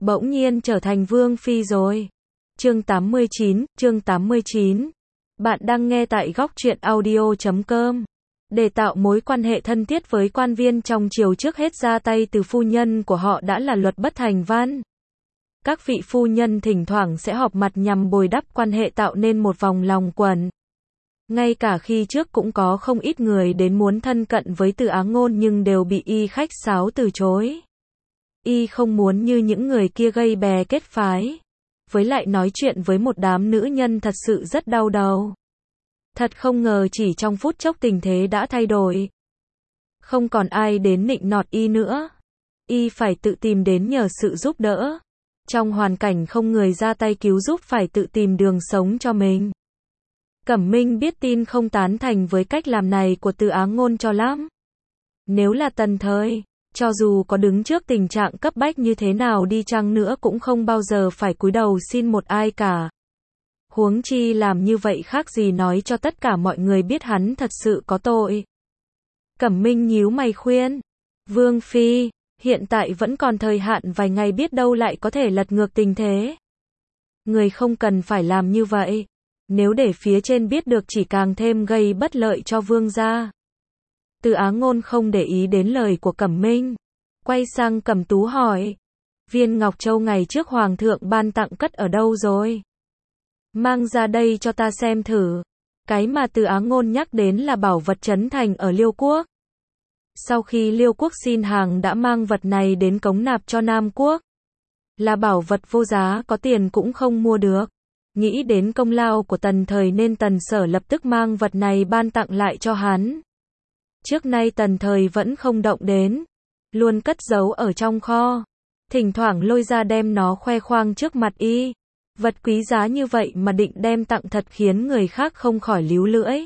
bỗng nhiên trở thành vương phi rồi. Chương 89. Bạn đang nghe tại góc truyện audio.com. Để tạo mối quan hệ thân thiết với quan viên trong triều, trước hết ra tay từ phu nhân của họ đã là luật bất thành văn. Các vị phu nhân thỉnh thoảng sẽ họp mặt nhằm bồi đắp quan hệ, tạo nên một vòng lòng quẩn. Ngay cả khi trước cũng có không ít người đến muốn thân cận với Từ Á Ngôn nhưng đều bị y khách sáo từ chối. Y không muốn như những người kia gây bè kết phái. Với lại nói chuyện với một đám nữ nhân thật sự rất đau đầu. Thật không ngờ chỉ trong phút chốc tình thế đã thay đổi. Không còn ai đến nịnh nọt y nữa. Y phải tự tìm đến nhờ sự giúp đỡ. Trong hoàn cảnh không người ra tay cứu giúp, phải tự tìm đường sống cho mình. Cẩm Minh biết tin không tán thành với cách làm này của Từ Á Ngôn cho lắm. Nếu là tần thời, cho dù có đứng trước tình trạng cấp bách như thế nào đi chăng nữa cũng không bao giờ phải cúi đầu xin một ai cả. Huống chi làm như vậy khác gì nói cho tất cả mọi người biết hắn thật sự có tội. Cẩm Minh nhíu mày khuyên, Vương Phi, hiện tại vẫn còn thời hạn vài ngày, biết đâu lại có thể lật ngược tình thế. Người không cần phải làm như vậy. Nếu để phía trên biết được chỉ càng thêm gây bất lợi cho vương gia. Từ Á Ngôn không để ý đến lời của Cẩm Minh. Quay sang Cẩm Tú hỏi. Viên Ngọc Châu ngày trước Hoàng thượng ban tặng cất ở đâu rồi? Mang ra đây cho ta xem thử. Cái mà Từ Á Ngôn nhắc đến là bảo vật trấn thành ở Liêu Quốc. Sau khi Liêu Quốc xin hàng đã mang vật này đến cống nạp cho Nam Quốc. Là bảo vật vô giá, có tiền cũng không mua được. Nghĩ đến công lao của Tần Thời nên Tần Sở lập tức mang vật này ban tặng lại cho hắn. Trước nay Tần Thời vẫn không động đến, luôn cất giấu ở trong kho, thỉnh thoảng lôi ra đem nó khoe khoang trước mặt y. Vật quý giá như vậy mà định đem tặng thật khiến người khác không khỏi líu lưỡi.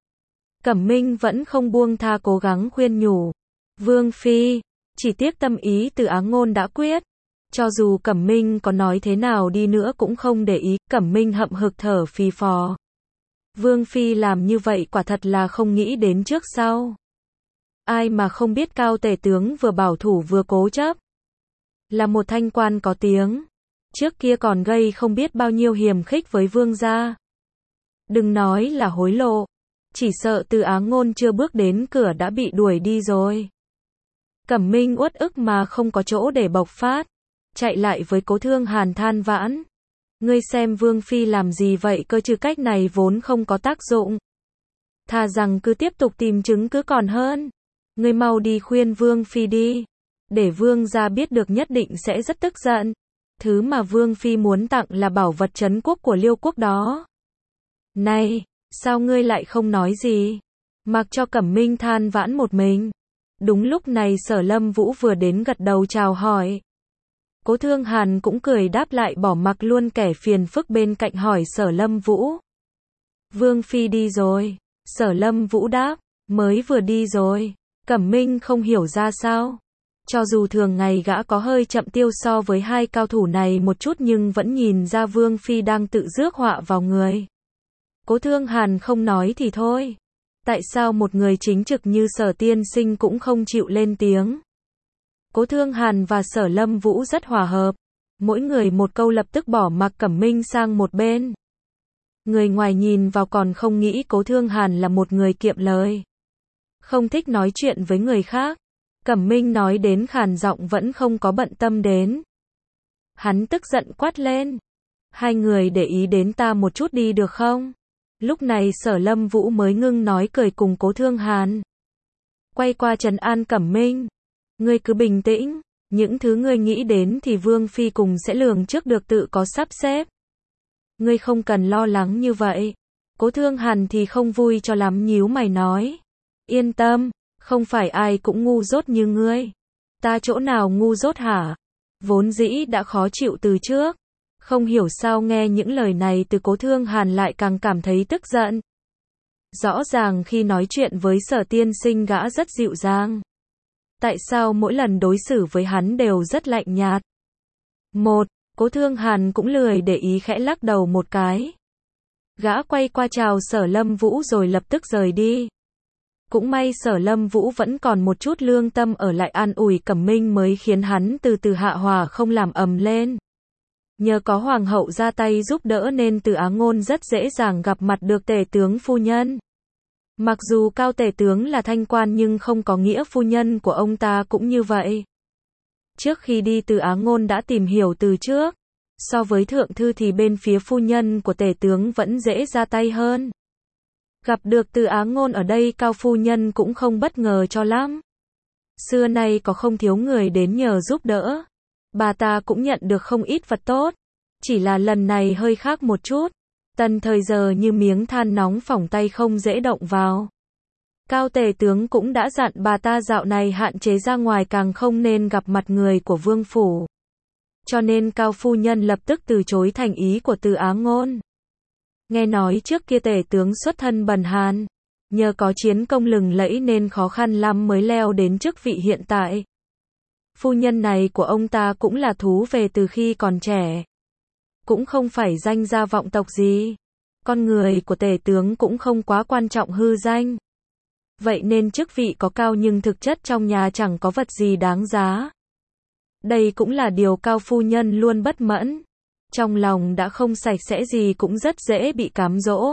Cẩm Minh vẫn không buông tha, cố gắng khuyên nhủ. Vương Phi, chỉ tiếc tâm ý Từ Á Ngôn đã quyết. Cho dù Cẩm Minh có nói thế nào đi nữa cũng không để ý. Cẩm Minh hậm hực thở phì phò. Vương Phi làm như vậy quả thật là không nghĩ đến trước sau. Ai mà không biết Cao Tể tướng vừa bảo thủ vừa cố chấp. Là một thanh quan có tiếng. Trước kia còn gây không biết bao nhiêu hiềm khích với vương gia. Đừng nói là hối lộ. Chỉ sợ Từ Á Ngôn chưa bước đến cửa đã bị đuổi đi rồi. Cẩm Minh uất ức mà không có chỗ để bộc phát. Chạy lại với Cố Thương Hàn than vãn. Ngươi xem Vương Phi làm gì vậy cơ chứ, cách này vốn không có tác dụng. Thà rằng cứ tiếp tục tìm chứng cứ còn hơn. Ngươi mau đi khuyên Vương Phi đi. Để Vương gia biết được nhất định sẽ rất tức giận. Thứ mà Vương Phi muốn tặng là bảo vật trấn quốc của Liêu Quốc đó. Này, sao ngươi lại không nói gì? Mặc cho Cẩm Minh than vãn một mình. Đúng lúc này Sở Lâm Vũ vừa đến gật đầu chào hỏi. Cố Thương Hàn cũng cười đáp lại, bỏ mặc luôn kẻ phiền phức bên cạnh hỏi Sở Lâm Vũ. Vương Phi đi rồi. Sở Lâm Vũ đáp, mới vừa đi rồi. Cẩm Minh không hiểu ra sao. Cho dù thường ngày gã có hơi chậm tiêu so với hai cao thủ này một chút nhưng vẫn nhìn ra Vương Phi đang tự rước họa vào người. Cố Thương Hàn không nói thì thôi. Tại sao một người chính trực như Sở tiên sinh cũng không chịu lên tiếng? Cố Thương Hàn và Sở Lâm Vũ rất hòa hợp. Mỗi người một câu, lập tức bỏ mặc Cẩm Minh sang một bên. Người ngoài nhìn vào còn không nghĩ Cố Thương Hàn là một người kiệm lời. Không thích nói chuyện với người khác. Cẩm Minh nói đến khàn giọng vẫn không có bận tâm đến. Hắn tức giận quát lên. Hai người để ý đến ta một chút đi được không? Lúc này Sở Lâm Vũ mới ngưng nói, cười cùng Cố Thương Hàn. Quay qua trấn an Cẩm Minh. Ngươi cứ bình tĩnh. Những thứ ngươi nghĩ đến thì Vương Phi cùng sẽ lường trước được, tự có sắp xếp. Ngươi không cần lo lắng như vậy. Cố Thương Hàn thì không vui cho lắm, nhíu mày nói. Yên tâm. Không phải ai cũng ngu dốt như ngươi. Ta chỗ nào ngu dốt hả? Vốn dĩ đã khó chịu từ trước. Không hiểu sao nghe những lời này từ Cố Thương Hàn lại càng cảm thấy tức giận. Rõ ràng khi nói chuyện với Sở tiên sinh gã rất dịu dàng. Tại sao mỗi lần đối xử với hắn đều rất lạnh nhạt? Cố Thương Hàn cũng lười để ý, khẽ lắc đầu một cái. Gã quay qua chào Sở Lâm Vũ rồi lập tức rời đi. Cũng may Sở Lâm Vũ vẫn còn một chút lương tâm ở lại an ủi Cẩm Minh mới khiến hắn từ từ hạ hòa không làm ầm lên. Nhờ có hoàng hậu ra tay giúp đỡ nên Từ Á Ngôn rất dễ dàng gặp mặt được tể tướng phu nhân. Mặc dù Cao tể tướng là thanh quan nhưng không có nghĩa phu nhân của ông ta cũng như vậy. Trước khi đi Từ Á Ngôn đã tìm hiểu từ trước. So với thượng thư thì bên phía phu nhân của tể tướng vẫn dễ ra tay hơn. Gặp được Từ Á Ngôn ở đây Cao phu nhân cũng không bất ngờ cho lắm. Xưa nay có không thiếu người đến nhờ giúp đỡ. Bà ta cũng nhận được không ít vật tốt. Chỉ là lần này hơi khác một chút. Tần thời giờ như miếng than nóng phỏng tay không dễ động vào. Cao tể tướng cũng đã dặn bà ta dạo này hạn chế ra ngoài càng không nên gặp mặt người của vương phủ. Cho nên Cao phu nhân lập tức từ chối thành ý của Từ Á Ngôn. Nghe nói trước kia tể tướng xuất thân bần hàn. Nhờ có chiến công lừng lẫy nên khó khăn lắm mới leo đến chức vị hiện tại. Phu nhân này của ông ta cũng là thú về từ khi còn trẻ. Cũng không phải danh gia vọng tộc gì. Con người của tể tướng cũng không quá quan trọng hư danh. Vậy nên chức vị có cao nhưng thực chất trong nhà chẳng có vật gì đáng giá. Đây cũng là điều Cao phu nhân luôn bất mẫn. Trong lòng đã không sạch sẽ gì cũng rất dễ bị cám dỗ.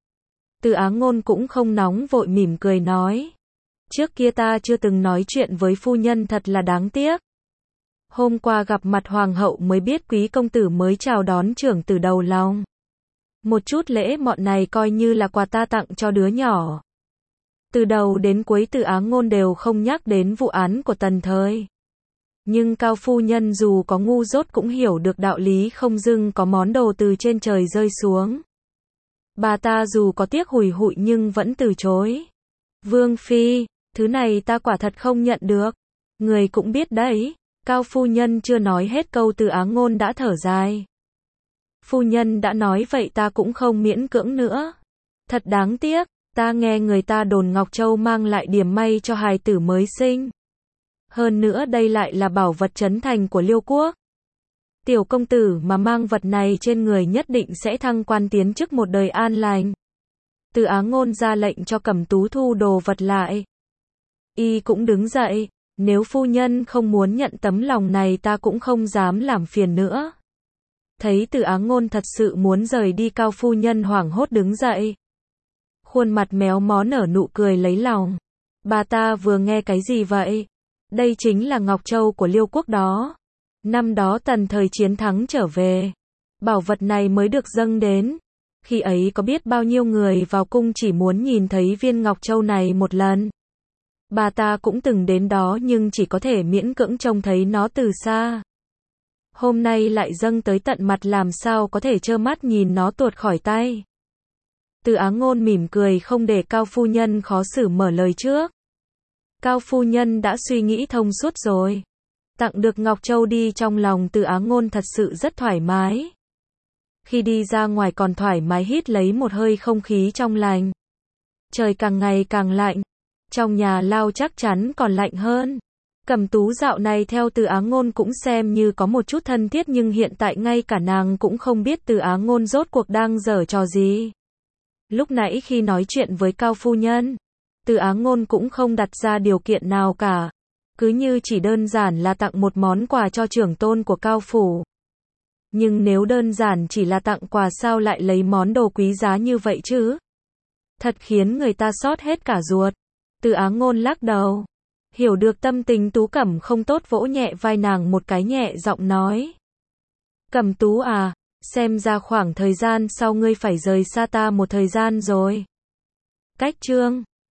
Từ Á Ngôn cũng không nóng vội mỉm cười nói. Trước kia ta chưa từng nói chuyện với phu nhân thật là đáng tiếc. Hôm qua gặp mặt hoàng hậu mới biết quý công tử mới chào đón trưởng từ đầu lòng. Một chút lễ mọn này coi như là quà ta tặng cho đứa nhỏ. Từ đầu đến cuối Từ Á Ngôn đều không nhắc đến vụ án của Tần Thời. Nhưng Cao phu nhân dù có ngu dốt cũng hiểu được đạo lý không dưng có món đồ từ trên trời rơi xuống. Bà ta dù có tiếc hùi hụi nhưng vẫn từ chối. Vương phi, thứ này ta quả thật không nhận được. Người cũng biết đấy. Cao phu nhân chưa nói hết câu Từ Á Ngôn đã thở dài. Phu nhân đã nói vậy ta cũng không miễn cưỡng nữa. Thật đáng tiếc, ta nghe người ta đồn Ngọc Châu mang lại điểm may cho hài tử mới sinh. Hơn nữa đây lại là bảo vật trấn thành của Liêu quốc. Tiểu công tử mà mang vật này trên người nhất định sẽ thăng quan tiến chức một đời an lành. Từ Á Ngôn ra lệnh cho Cẩm Tú thu đồ vật lại. Y cũng đứng dậy, nếu phu nhân không muốn nhận tấm lòng này ta cũng không dám làm phiền nữa. Thấy Từ Á Ngôn thật sự muốn rời đi Cao phu nhân hoảng hốt đứng dậy. Khuôn mặt méo mó nở nụ cười lấy lòng. Bà ta vừa nghe cái gì vậy? Đây chính là Ngọc Châu của Liêu quốc đó. Năm đó Tần Thời chiến thắng trở về. Bảo vật này mới được dâng đến. Khi ấy có biết bao nhiêu người vào cung chỉ muốn nhìn thấy viên Ngọc Châu này một lần. Bà ta cũng từng đến đó nhưng chỉ có thể miễn cưỡng trông thấy nó từ xa. Hôm nay lại dâng tới tận mặt làm sao có thể trơ mắt nhìn nó tuột khỏi tay. Từ Á Ngôn mỉm cười không để Cao phu nhân khó xử mở lời trước. Cao phu nhân đã suy nghĩ thông suốt rồi. Tặng được Ngọc Châu đi trong lòng Từ Á Ngôn thật sự rất thoải mái. Khi đi ra ngoài còn thoải mái hít lấy một hơi không khí trong lành. Trời càng ngày càng lạnh. Trong nhà lao chắc chắn còn lạnh hơn. Cẩm Tú dạo này theo Từ Á Ngôn cũng xem như có một chút thân thiết nhưng hiện tại ngay cả nàng cũng không biết Từ Á Ngôn rốt cuộc đang giở trò gì. Lúc nãy khi nói chuyện với Cao phu nhân, Từ Á Ngôn cũng không đặt ra điều kiện nào cả. Cứ như chỉ đơn giản là tặng một món quà cho trưởng tôn của Cao phủ. Nhưng nếu đơn giản chỉ là tặng quà sao lại lấy món đồ quý giá như vậy chứ? Thật khiến người ta xót hết cả ruột. Từ Á Ngôn lắc đầu. Hiểu được tâm tình Tú Cẩm không tốt vỗ nhẹ vai nàng một cái nhẹ giọng nói. Cẩm Tú à, xem ra khoảng thời gian sau ngươi phải rời xa ta một thời gian rồi. Cách chương